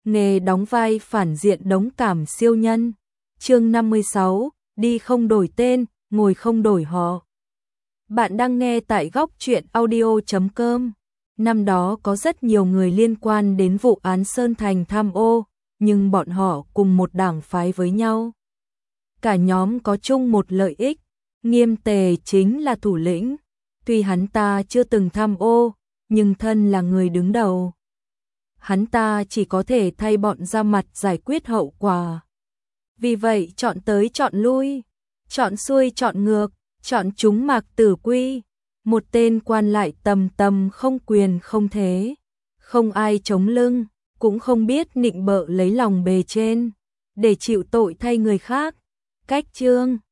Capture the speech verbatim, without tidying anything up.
nghề đóng vai phản diện đống cảm siêu nhân. Chương năm mươi sáu, đi không đổi tên, ngồi không đổi họ. Bạn đang nghe tại góc truyện audio chấm com. Năm đó có rất nhiều người liên quan đến vụ án Sơn Thành tham ô, nhưng bọn họ cùng một đảng phái với nhau. Cả nhóm có chung một lợi ích, Nghiêm Tề chính là thủ lĩnh. Tuy hắn ta chưa từng tham ô, nhưng thân là người đứng đầu. Hắn ta chỉ có thể thay bọn ra mặt giải quyết hậu quả. Vì vậy chọn tới chọn lui, chọn xuôi chọn ngược, chọn chúng Mạc Tử Quy. Một tên quan lại tầm tầm không quyền không thế, không ai chống lưng, cũng không biết nịnh bợ lấy lòng bề trên, để chịu tội thay người khác. Cách chương